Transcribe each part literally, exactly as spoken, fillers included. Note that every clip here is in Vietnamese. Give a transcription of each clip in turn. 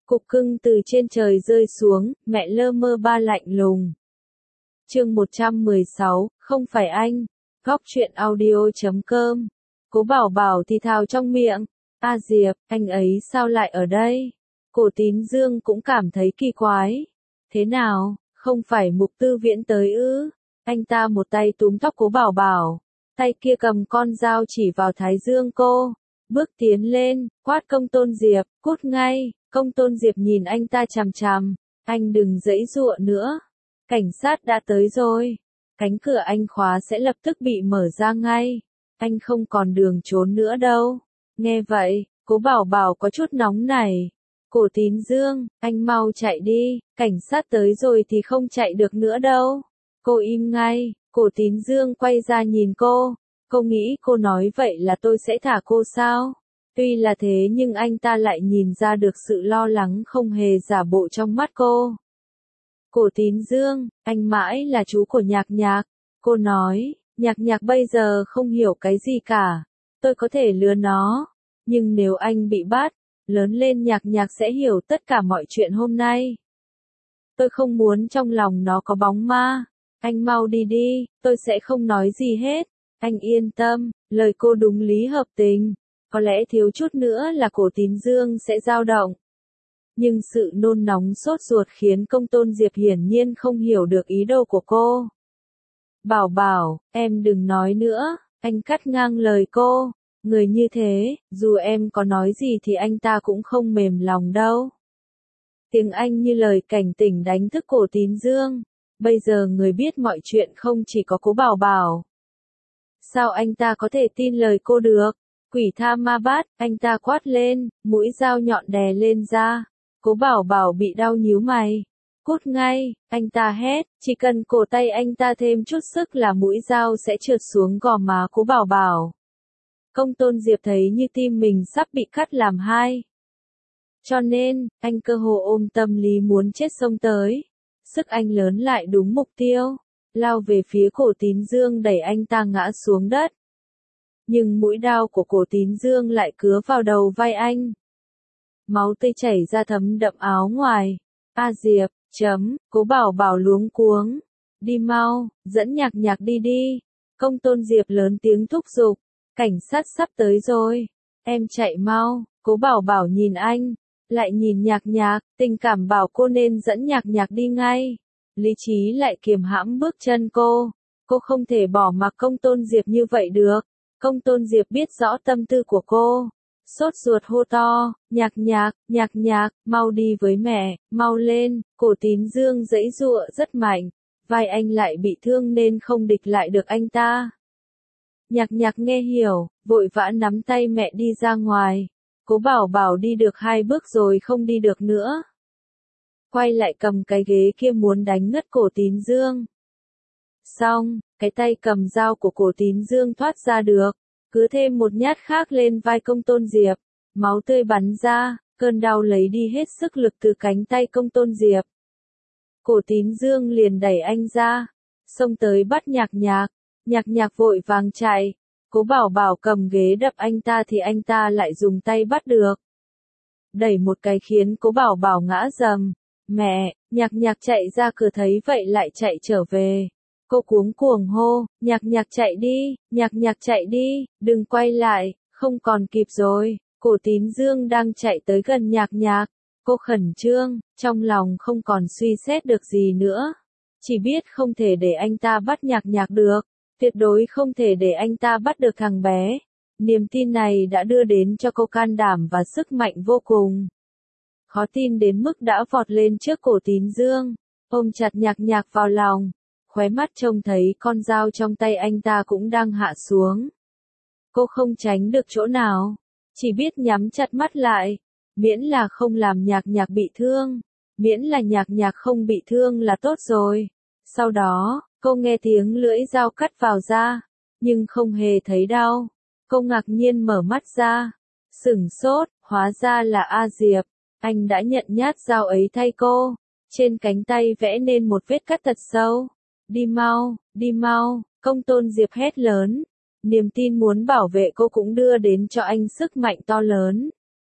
Cục cưng từ trên trời rơi xuống, mẹ lơ mơ ba lạnh lùng. Chương một trăm mười sáu, không phải anh. Góc truyện audio chấm com. Cố Bảo Bảo thì thào trong miệng. A Diệp, anh ấy sao lại ở đây? Cổ Tín Dương cũng cảm thấy kỳ quái. Thế nào, không phải Mục Tư Viễn tới ư? Anh ta một tay túm tóc Cố Bảo Bảo, tay kia cầm con dao chỉ vào thái dương cô. Bước tiến lên, quát Công Tôn Diệp, cút ngay. Công Tôn Diệp nhìn anh ta chằm chằm. Anh đừng giãy giụa nữa. Cảnh sát đã tới rồi. Cánh cửa anh khóa sẽ lập tức bị mở ra ngay. Anh không còn đường trốn nữa đâu. Nghe vậy, Cố Bảo Bảo có chút nóng nảy. Cổ Tín Dương, anh mau chạy đi, cảnh sát tới rồi thì không chạy được nữa đâu. Cô im ngay. Cổ Tín Dương quay ra nhìn cô. Cô nghĩ cô nói vậy là tôi sẽ thả cô sao? Tuy là thế nhưng anh ta lại nhìn ra được sự lo lắng không hề giả bộ trong mắt cô. Cổ Tín Dương, anh mãi là chú của Nhạc Nhạc. Cô nói, Nhạc Nhạc bây giờ không hiểu cái gì cả. Tôi có thể lừa nó. Nhưng nếu anh bị bắt, lớn lên Nhạc Nhạc sẽ hiểu tất cả mọi chuyện hôm nay. Tôi không muốn trong lòng nó có bóng ma. Anh mau đi đi, tôi sẽ không nói gì hết. Anh yên tâm, lời cô đúng lý hợp tình. Có lẽ thiếu chút nữa là Cổ Tín Dương sẽ dao động. Nhưng sự nôn nóng sốt ruột khiến Công Tôn Diệp hiển nhiên không hiểu được ý đồ của cô. Bảo Bảo, em đừng nói nữa, anh cắt ngang lời cô. Người như thế, dù em có nói gì thì anh ta cũng không mềm lòng đâu. Tiếng anh như lời cảnh tỉnh đánh thức Cổ Tín Dương. Bây giờ người biết mọi chuyện không chỉ có Cố Bảo Bảo. Sao anh ta có thể tin lời cô được? Quỷ tha ma bát, anh ta quát lên, mũi dao nhọn đè lên da. Cố Bảo Bảo bị đau nhíu mày. Cút ngay, anh ta hét, chỉ cần cổ tay anh ta thêm chút sức là mũi dao sẽ trượt xuống gò má Cố Bảo Bảo. Công Tôn Diệp thấy như tim mình sắp bị cắt làm hai. Cho nên, anh cơ hồ ôm tâm lý muốn chết xông tới. Sức anh lớn lại đúng mục tiêu, lao về phía Cổ Tín Dương đẩy anh ta ngã xuống đất. Nhưng mũi đao của Cổ Tín Dương lại cứa vào đầu vai anh. Máu tươi chảy ra thấm đậm áo ngoài. A Diệp, chấm, Cố Bảo Bảo luống cuống. Đi mau, dẫn Nhạc Nhạc đi đi. Công Tôn Diệp lớn tiếng thúc giục. Cảnh sát sắp tới rồi. Em chạy mau. Cố Bảo Bảo nhìn anh, lại nhìn Nhạc Nhạc, tình cảm bảo cô nên dẫn Nhạc Nhạc đi ngay. Lý trí lại kiềm hãm bước chân cô. Cô không thể bỏ mặc Công Tôn Diệp như vậy được. Công Tôn Diệp biết rõ tâm tư của cô. Sốt ruột hô to, Nhạc Nhạc, Nhạc Nhạc, mau đi với mẹ, mau lên. Cổ Tín Dương giãy giụa rất mạnh. Vai anh lại bị thương nên không địch lại được anh ta. Nhạc Nhạc nghe hiểu, vội vã nắm tay mẹ đi ra ngoài. Cố Bảo Bảo đi được hai bước rồi không đi được nữa. Quay lại cầm cái ghế kia muốn đánh ngất Cổ Tín Dương. Xong, cái tay cầm dao của Cổ Tín Dương thoát ra được. Cứ thêm một nhát khác lên vai Công Tôn Diệp. Máu tươi bắn ra, cơn đau lấy đi hết sức lực từ cánh tay Công Tôn Diệp. Cổ Tín Dương liền đẩy anh ra, xông tới bắt Nhạc Nhạc. Nhạc Nhạc vội vàng chạy. Cố Bảo Bảo cầm ghế đập anh ta thì anh ta lại dùng tay bắt được. Đẩy một cái khiến Cố Bảo Bảo ngã rầm. Mẹ, Nhạc Nhạc chạy ra cửa thấy vậy lại chạy trở về. Cô cuống cuồng hô, Nhạc Nhạc chạy đi, Nhạc Nhạc chạy đi, đừng quay lại, không còn kịp rồi. Cổ Tín Dương đang chạy tới gần Nhạc Nhạc. Cô khẩn trương, trong lòng không còn suy xét được gì nữa. Chỉ biết không thể để anh ta bắt Nhạc Nhạc được. Tuyệt đối không thể để anh ta bắt được thằng bé. Niềm tin này đã đưa đến cho cô can đảm và sức mạnh vô cùng. Khó tin đến mức đã vọt lên trước Cổ Tín Dương, ôm chặt Nhạc Nhạc vào lòng. Khóe mắt trông thấy con dao trong tay anh ta cũng đang hạ xuống. Cô không tránh được chỗ nào, chỉ biết nhắm chặt mắt lại. Miễn là không làm Nhạc Nhạc bị thương, miễn là Nhạc Nhạc không bị thương là tốt rồi. Sau đó, cô nghe tiếng lưỡi dao cắt vào da, nhưng không hề thấy đau. Cô ngạc nhiên mở mắt ra, sửng sốt, hóa ra là A Diệp. Anh đã nhận nhát dao ấy thay cô. Trên cánh tay vẽ nên một vết cắt thật sâu. Đi mau, đi mau, Công Tôn Diệp hét lớn. Niềm tin muốn bảo vệ cô cũng đưa đến cho anh sức mạnh to lớn.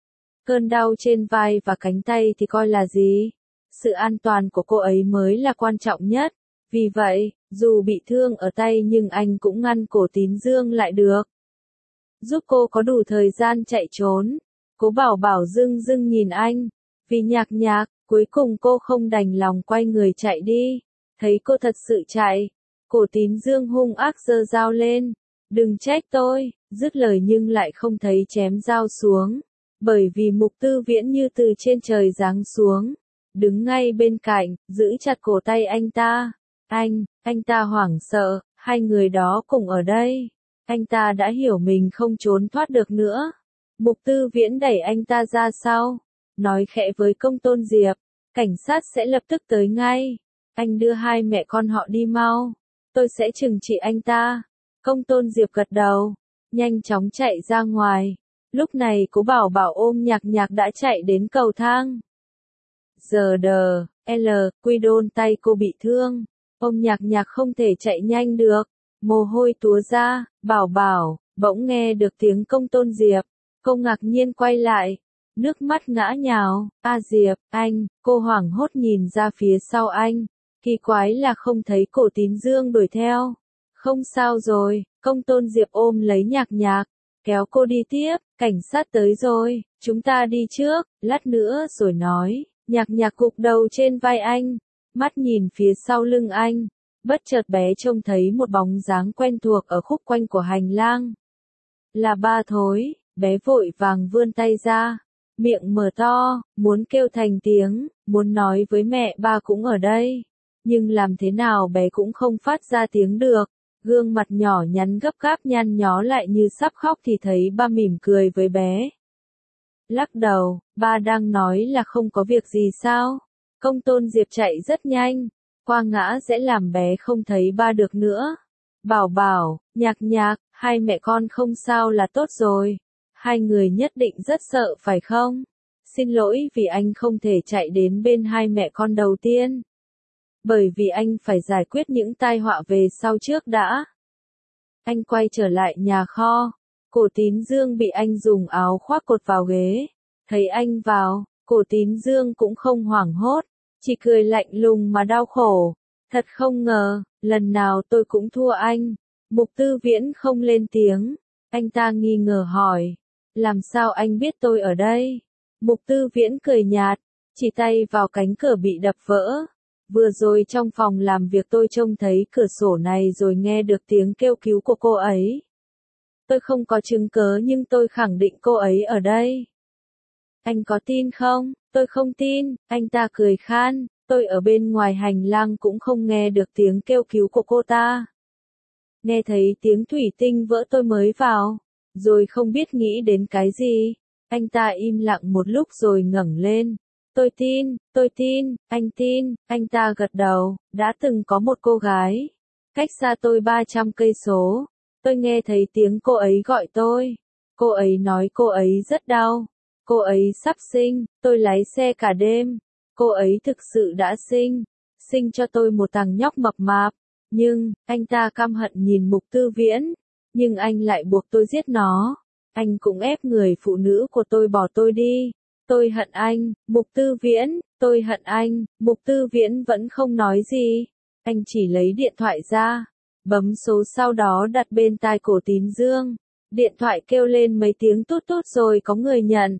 Cơn đau trên vai và cánh tay thì coi là gì? Sự an toàn của cô ấy mới là quan trọng nhất. Vì vậy, dù bị thương ở tay nhưng anh cũng ngăn cổ Tín Dương lại được. Giúp cô có đủ thời gian chạy trốn. Cố Bảo Bảo dưng dưng nhìn anh. Vì Nhạc Nhạc, cuối cùng cô không đành lòng quay người chạy đi. Thấy cô thật sự chạy. Cổ Tín Dương hung ác giơ dao lên. Đừng trách tôi, dứt lời nhưng lại không thấy chém dao xuống. Bởi vì Mục Tư Viễn như từ trên trời giáng xuống. Đứng ngay bên cạnh, giữ chặt cổ tay anh ta. Anh, anh ta hoảng sợ, hai người đó cùng ở đây. Anh ta đã hiểu mình không trốn thoát được nữa. Mục Tư Viễn đẩy anh ta ra sau. Nói khẽ với Công Tôn Diệp. Cảnh sát sẽ lập tức tới ngay. Anh đưa hai mẹ con họ đi mau. Tôi sẽ trừng trị anh ta. Công Tôn Diệp gật đầu. Nhanh chóng chạy ra ngoài. Lúc này Cố Bảo Bảo ôm Nhạc Nhạc đã chạy đến cầu thang. Giờ đờ, L, Quy Đôn tay cô bị thương. Ôm Nhạc Nhạc không thể chạy nhanh được. Mồ hôi túa ra, Bảo Bảo, bỗng nghe được tiếng Công Tôn Diệp. Cô ngạc nhiên quay lại. Nước mắt ngã nhào. A Diệp, anh, cô hoảng hốt nhìn ra phía sau anh. Kỳ quái là không thấy cổ Tín Dương đuổi theo. Không sao rồi, Công Tôn Diệp ôm lấy Nhạc Nhạc. Kéo cô đi tiếp, cảnh sát tới rồi, chúng ta đi trước, lát nữa rồi nói. Nhạc Nhạc gục đầu trên vai anh, mắt nhìn phía sau lưng anh, bất chợt bé trông thấy một bóng dáng quen thuộc ở khúc quanh của hành lang. Là ba Thối, bé vội vàng vươn tay ra, miệng mở to, muốn kêu thành tiếng, muốn nói với mẹ ba cũng ở đây. Nhưng làm thế nào bé cũng không phát ra tiếng được. Gương mặt nhỏ nhắn gấp gáp nhăn nhó lại như sắp khóc thì thấy ba mỉm cười với bé. Lắc đầu, ba đang nói là không có việc gì sao? Công Tôn Diệp chạy rất nhanh, qua ngã sẽ làm bé không thấy ba được nữa. Bảo Bảo, Nhạc Nhạc, hai mẹ con không sao là tốt rồi. Hai người nhất định rất sợ phải không? Xin lỗi vì anh không thể chạy đến bên hai mẹ con đầu tiên. Bởi vì anh phải giải quyết những tai họa về sau trước đã. Anh quay trở lại nhà kho. Cổ Tín Dương bị anh dùng áo khoác cột vào ghế. Thấy anh vào, Cổ Tín Dương cũng không hoảng hốt. Chỉ cười lạnh lùng mà đau khổ. Thật không ngờ, lần nào tôi cũng thua anh. Mục Tư Viễn không lên tiếng. Anh ta nghi ngờ hỏi. Làm sao anh biết tôi ở đây? Mục Tư Viễn cười nhạt. Chỉ tay vào cánh cửa bị đập vỡ. Vừa rồi trong phòng làm việc tôi trông thấy cửa sổ này rồi nghe được tiếng kêu cứu của cô ấy. Tôi không có chứng cớ nhưng tôi khẳng định cô ấy ở đây. Anh có tin không? Tôi không tin, anh ta cười khan. Tôi ở bên ngoài hành lang cũng không nghe được tiếng kêu cứu của cô ta. Nghe thấy tiếng thủy tinh vỡ tôi mới vào. Rồi không biết nghĩ đến cái gì. Anh ta im lặng một lúc rồi ngẩng lên. Tôi tin, tôi tin, anh tin, anh ta gật đầu, đã từng có một cô gái, cách xa tôi ba trăm cây số, tôi nghe thấy tiếng cô ấy gọi tôi, cô ấy nói cô ấy rất đau, cô ấy sắp sinh, tôi lái xe cả đêm, cô ấy thực sự đã sinh, sinh cho tôi một thằng nhóc mập mạp, nhưng, anh ta căm hận nhìn Mục Tư Viễn, nhưng anh lại buộc tôi giết nó, anh cũng ép người phụ nữ của tôi bỏ tôi đi. Tôi hận anh, Mục Tư Viễn, tôi hận anh, Mục Tư Viễn vẫn không nói gì. Anh chỉ lấy điện thoại ra, bấm số sau đó đặt bên tai Cổ Tín Dương. Điện thoại kêu lên mấy tiếng tút tút rồi có người nhận.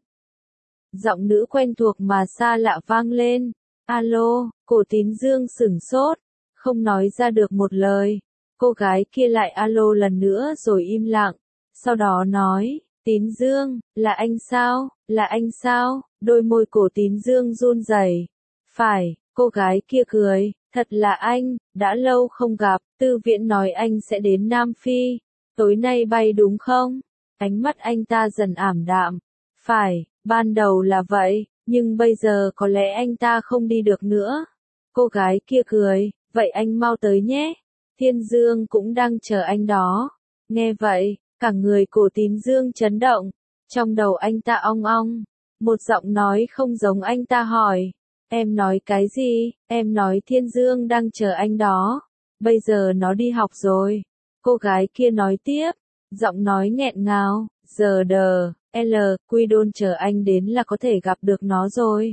Giọng nữ quen thuộc mà xa lạ vang lên. Alo, Cổ Tín Dương sửng sốt, không nói ra được một lời. Cô gái kia lại alo lần nữa rồi im lặng, sau đó nói. Tín Dương, là anh sao, là anh sao, đôi môi Cổ Tín Dương run rẩy. Phải, cô gái kia cười, thật là anh, đã lâu không gặp, Tư Viễn nói anh sẽ đến Nam Phi, tối nay bay đúng không? Ánh mắt anh ta dần ảm đạm. Phải, ban đầu là vậy, nhưng bây giờ có lẽ anh ta không đi được nữa. Cô gái kia cười, vậy anh mau tới nhé, Thiên Dương cũng đang chờ anh đó. Nghe vậy. Cả người Cổ Tín Dương chấn động, trong đầu anh ta ong ong, một giọng nói không giống anh ta hỏi, em nói cái gì, em nói Thiên Dương đang chờ anh đó, bây giờ nó đi học rồi, cô gái kia nói tiếp, giọng nói nghẹn ngào, giờ đờ, L, Quy Đôn chờ anh đến là có thể gặp được nó rồi.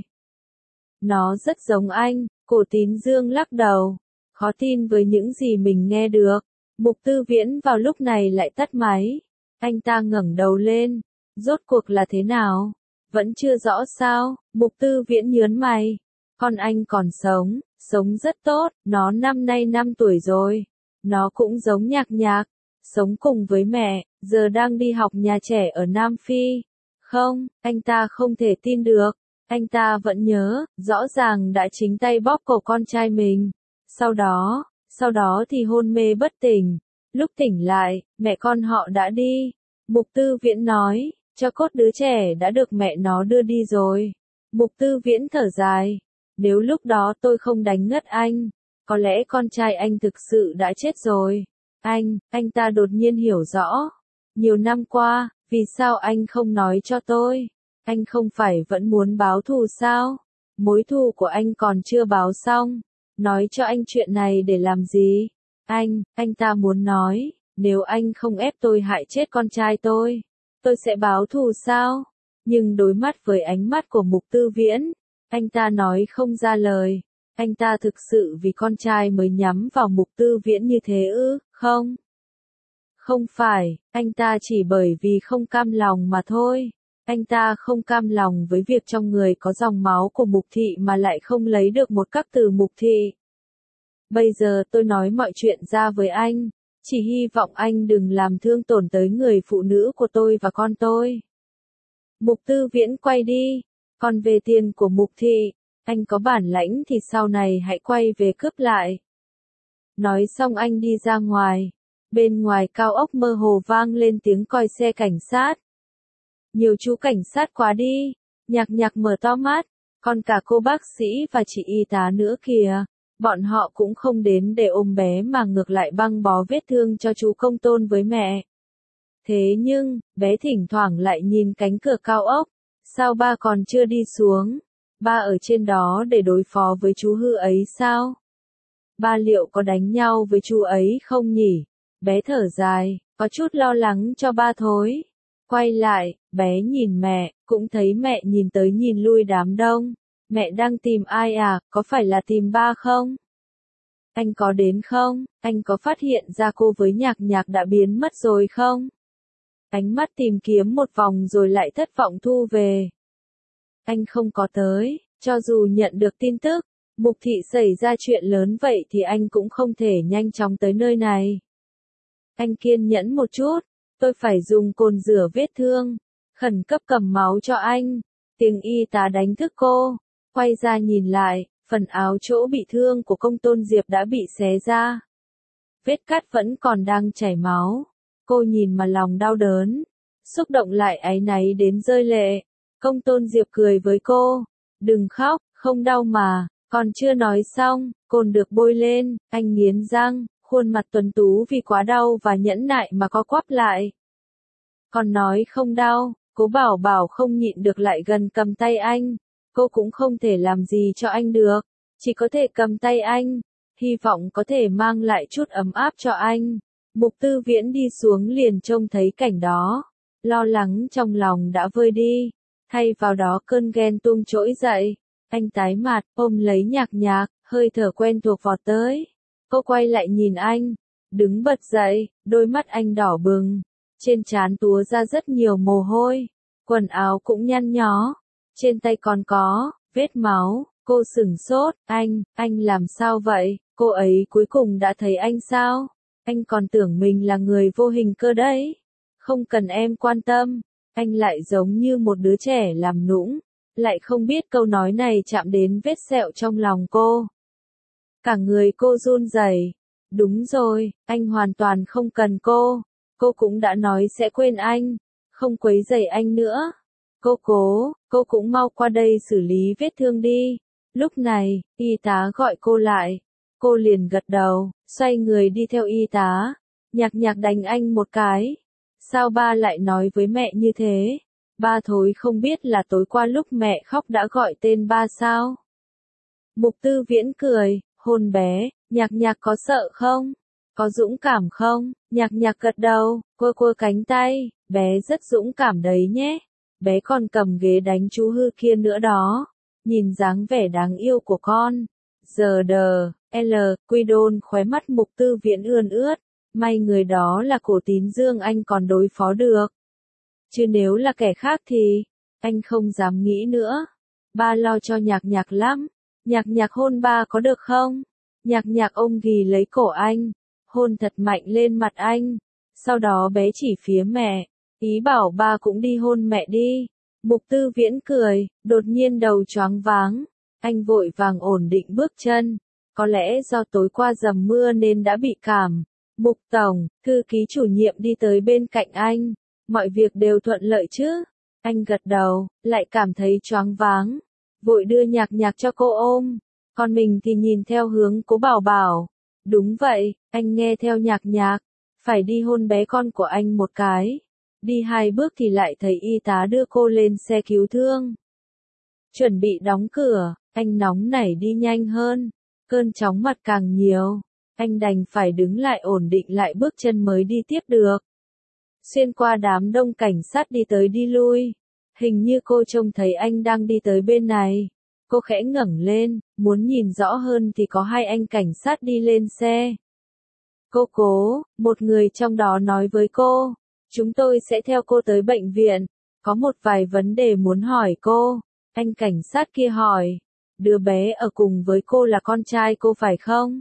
Nó rất giống anh, Cổ Tín Dương lắc đầu. Khó tin với những gì mình nghe được. Mục Tư Viễn vào lúc này lại tắt máy. Anh ta ngẩng đầu lên. Rốt cuộc là thế nào? Vẫn chưa rõ sao? Mục Tư Viễn nhớn mày. Con anh còn sống, sống rất tốt, nó năm nay năm tuổi rồi. Nó cũng giống Nhạc Nhạc, sống cùng với mẹ, giờ đang đi học nhà trẻ ở Nam Phi. Không, anh ta không thể tin được. Anh ta vẫn nhớ, rõ ràng đã chính tay bóp cổ con trai mình. Sau đó, sau đó thì hôn mê bất tỉnh. Lúc tỉnh lại, mẹ con họ đã đi. Mục Tư Viễn nói, cho cốt đứa trẻ đã được mẹ nó đưa đi rồi. Mục Tư Viễn thở dài. Nếu lúc đó tôi không đánh ngất anh, có lẽ con trai anh thực sự đã chết rồi. Anh, anh ta đột nhiên hiểu rõ. Nhiều năm qua, vì sao anh không nói cho tôi? Anh không phải vẫn muốn báo thù sao? Mối thù của anh còn chưa báo xong. Nói cho anh chuyện này để làm gì? Anh, anh ta muốn nói, nếu anh không ép tôi hại chết con trai tôi, tôi sẽ báo thù sao? Nhưng đối mắt với ánh mắt của Mục Tư Viễn, anh ta nói không ra lời. Anh ta thực sự vì con trai mới nhắm vào Mục Tư Viễn như thế ư, không? Không phải, anh ta chỉ bởi vì không cam lòng mà thôi. Anh ta không cam lòng với việc trong người có dòng máu của Mục Thị mà lại không lấy được một các từ Mục Thị. Bây giờ tôi nói mọi chuyện ra với anh, chỉ hy vọng anh đừng làm thương tổn tới người phụ nữ của tôi và con tôi. Mục Tư Viễn quay đi, còn về tiền của Mục Thị, anh có bản lãnh thì sau này hãy quay về cướp lại. Nói xong anh đi ra ngoài, bên ngoài cao ốc mơ hồ vang lên tiếng còi xe cảnh sát. Nhiều chú cảnh sát quá đi, Nhạc Nhạc mở to mắt, còn cả cô bác sĩ và chị y tá nữa kìa. Bọn họ cũng không đến để ôm bé mà ngược lại băng bó vết thương cho chú Công Tôn với mẹ. Thế nhưng, bé thỉnh thoảng lại nhìn cánh cửa cao ốc. Sao ba còn chưa đi xuống? Ba ở trên đó để đối phó với chú hư ấy sao? Ba liệu có đánh nhau với chú ấy không nhỉ? Bé thở dài, có chút lo lắng cho ba thôi. Quay lại, bé nhìn mẹ, cũng thấy mẹ nhìn tới nhìn lui đám đông. Mẹ đang tìm ai à, có phải là tìm ba không? Anh có đến không? Anh có phát hiện ra cô với Nhạc Nhạc đã biến mất rồi không? Ánh mắt tìm kiếm một vòng rồi lại thất vọng thu về. Anh không có tới, cho dù nhận được tin tức, Mục Thị xảy ra chuyện lớn vậy thì anh cũng không thể nhanh chóng tới nơi này. Anh kiên nhẫn một chút, tôi phải dùng cồn rửa vết thương, khẩn cấp cầm máu cho anh. Tiếng y tá đánh thức cô, quay ra nhìn lại, phần áo chỗ bị thương của Công Tôn Diệp đã bị xé ra. Vết cắt vẫn còn đang chảy máu. Cô nhìn mà lòng đau đớn, xúc động lại áy náy đến rơi lệ. Công Tôn Diệp cười với cô, đừng khóc, không đau mà. Còn chưa nói xong, cồn được bôi lên, anh nghiến răng, khuôn mặt tuấn tú vì quá đau và nhẫn nại mà co quắp lại. Còn nói không đau, Cố Bảo Bảo không nhịn được lại gần cầm tay anh. Cô cũng không thể làm gì cho anh được, chỉ có thể cầm tay anh, hy vọng có thể mang lại chút ấm áp cho anh. Mục Tư Viễn đi xuống liền trông thấy cảnh đó, lo lắng trong lòng đã vơi đi, thay vào đó cơn ghen tuông trỗi dậy. Anh tái mặt, ôm lấy Nhạc Nhạc, hơi thở quen thuộc vọt tới. Cô quay lại nhìn anh, đứng bật dậy, đôi mắt anh đỏ bừng, trên trán túa ra rất nhiều mồ hôi, quần áo cũng nhăn nhó, trên tay còn có vết máu. Cô sửng sốt, anh, anh làm sao vậy? Cô ấy cuối cùng đã thấy anh sao? Anh còn tưởng mình là người vô hình cơ đấy. Không cần em quan tâm, anh lại giống như một đứa trẻ làm nũng, lại không biết câu nói này chạm đến vết sẹo trong lòng cô. Cả người cô run rẩy. Đúng rồi, anh hoàn toàn không cần cô. Cô cũng đã nói sẽ quên anh, không quấy rầy anh nữa. Cô cố, cô cũng mau qua đây xử lý vết thương đi. Lúc này, y tá gọi cô lại. Cô liền gật đầu, xoay người đi theo y tá. Nhạc Nhạc đánh anh một cái. Sao ba lại nói với mẹ như thế? Ba thối không biết là tối qua lúc mẹ khóc đã gọi tên ba sao? Mục Tư Viễn cười, hôn bé, Nhạc Nhạc có sợ không? Có dũng cảm không? Nhạc Nhạc gật đầu, quơ quơ cánh tay, bé rất dũng cảm đấy nhé. Bé còn cầm ghế đánh chú hư kia nữa đó. Nhìn dáng vẻ đáng yêu của con. Giờ đờ, L, Quy Đôn khóe mắt Mục Tư Viễn ươn ướt. May người đó là Cổ Tín Dương anh còn đối phó được. Chứ nếu là kẻ khác thì, anh không dám nghĩ nữa. Ba lo cho nhạc nhạc lắm. Nhạc nhạc hôn ba có được không? Nhạc nhạc ôm ghì lấy cổ anh. Hôn thật mạnh lên mặt anh. Sau đó bé chỉ phía mẹ. Ý bảo ba cũng đi hôn mẹ đi. Mục Tư Viễn cười, đột nhiên đầu choáng váng. Anh vội vàng ổn định bước chân. Có lẽ do tối qua dầm mưa nên đã bị cảm. Mục Tổng, thư ký chủ nhiệm đi tới bên cạnh anh. Mọi việc đều thuận lợi chứ? Anh gật đầu, lại cảm thấy choáng váng. Vội đưa nhạc nhạc cho cô ôm. Còn mình thì nhìn theo hướng Cố Bảo Bảo. Đúng vậy, anh nghe theo nhạc nhạc. Phải đi hôn bé con của anh một cái. Đi hai bước thì lại thấy y tá đưa cô lên xe cứu thương. Chuẩn bị đóng cửa, anh nóng nảy đi nhanh hơn. Cơn chóng mặt càng nhiều. Anh đành phải đứng lại ổn định lại bước chân mới đi tiếp được. Xuyên qua đám đông cảnh sát đi tới đi lui. Hình như cô trông thấy anh đang đi tới bên này. Cô khẽ ngẩng lên, muốn nhìn rõ hơn thì có hai anh cảnh sát đi lên xe. Cô Cố, một người trong đó nói với cô. Chúng tôi sẽ theo cô tới bệnh viện. Có một vài vấn đề muốn hỏi cô. Anh cảnh sát kia hỏi. Đứa bé ở cùng với cô là con trai cô phải không?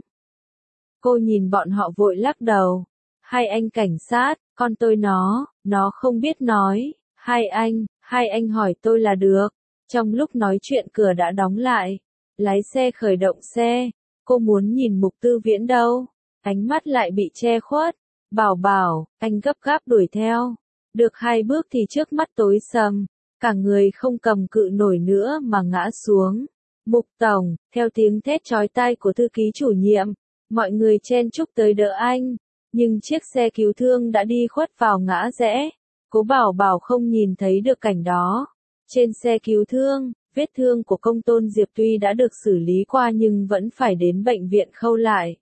Cô nhìn bọn họ vội lắc đầu. Hai anh cảnh sát, con tôi nó, nó không biết nói. Hai anh, hai anh hỏi tôi là được. Trong lúc nói chuyện cửa đã đóng lại. Lái xe khởi động xe. Cô muốn nhìn Mục Tư Viễn đâu. Ánh mắt lại bị che khuất. Bảo Bảo, anh gấp gáp đuổi theo. Được hai bước thì trước mắt tối sầm. Cả người không cầm cự nổi nữa mà ngã xuống. Mục Tổng, theo tiếng thét chói tai của thư ký chủ nhiệm. Mọi người chen chúc tới đỡ anh. Nhưng chiếc xe cứu thương đã đi khuất vào ngã rẽ. Cố Bảo Bảo không nhìn thấy được cảnh đó. Trên xe cứu thương, vết thương của Công Tôn Diệp tuy đã được xử lý qua nhưng vẫn phải đến bệnh viện khâu lại.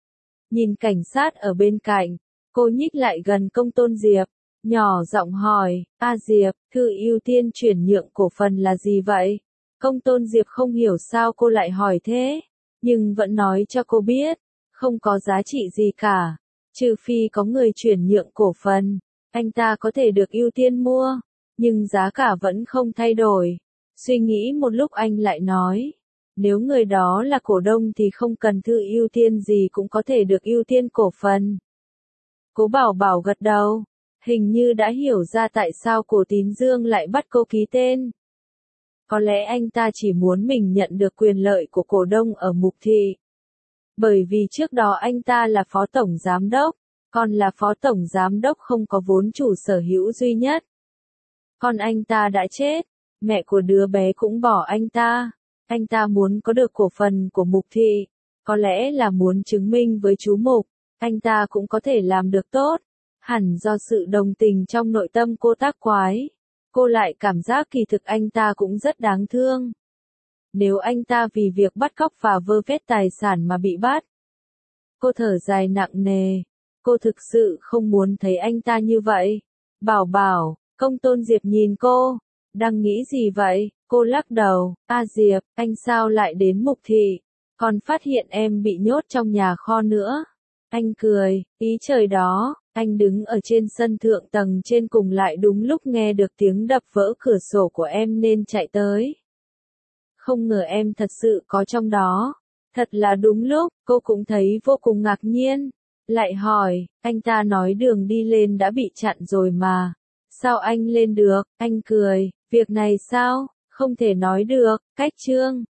Nhìn cảnh sát ở bên cạnh, cô nhích lại gần Công Tôn Diệp, nhỏ giọng hỏi, A Diệp, thư ưu tiên chuyển nhượng cổ phần là gì vậy? Công Tôn Diệp không hiểu sao cô lại hỏi thế, nhưng vẫn nói cho cô biết, không có giá trị gì cả, trừ phi có người chuyển nhượng cổ phần, anh ta có thể được ưu tiên mua, nhưng giá cả vẫn không thay đổi. Suy nghĩ một lúc anh lại nói, nếu người đó là cổ đông thì không cần thư ưu tiên gì cũng có thể được ưu tiên cổ phần. Cố Bảo Bảo gật đầu, hình như đã hiểu ra tại sao Cổ Tín Dương lại bắt cô ký tên. Có lẽ anh ta chỉ muốn mình nhận được quyền lợi của cổ đông ở Mục Thị. Bởi vì trước đó anh ta là phó tổng giám đốc, còn là phó tổng giám đốc không có vốn chủ sở hữu duy nhất. Còn anh ta đã chết, mẹ của đứa bé cũng bỏ anh ta. Anh ta muốn có được cổ phần của Mục Thị, có lẽ là muốn chứng minh với chú Mục, anh ta cũng có thể làm được tốt. Hẳn do sự đồng tình trong nội tâm cô tác quái. Cô lại cảm giác kỳ thực anh ta cũng rất đáng thương. Nếu anh ta vì việc bắt cóc và vơ vét tài sản mà bị bắt. Cô thở dài nặng nề. Cô thực sự không muốn thấy anh ta như vậy. Bảo Bảo, Công Tôn Diệp nhìn cô. Đang nghĩ gì vậy? Cô lắc đầu. A Diệp, anh sao lại đến Mục Thị? Còn phát hiện em bị nhốt trong nhà kho nữa. Anh cười, ý trời đó. Anh đứng ở trên sân thượng tầng trên cùng lại đúng lúc nghe được tiếng đập vỡ cửa sổ của em nên chạy tới. Không ngờ em thật sự có trong đó. Thật là đúng lúc, cô cũng thấy vô cùng ngạc nhiên. Lại hỏi, anh ta nói đường đi lên đã bị chặn rồi mà. Sao anh lên được? Anh cười, việc này sao? Không thể nói được, cách chương.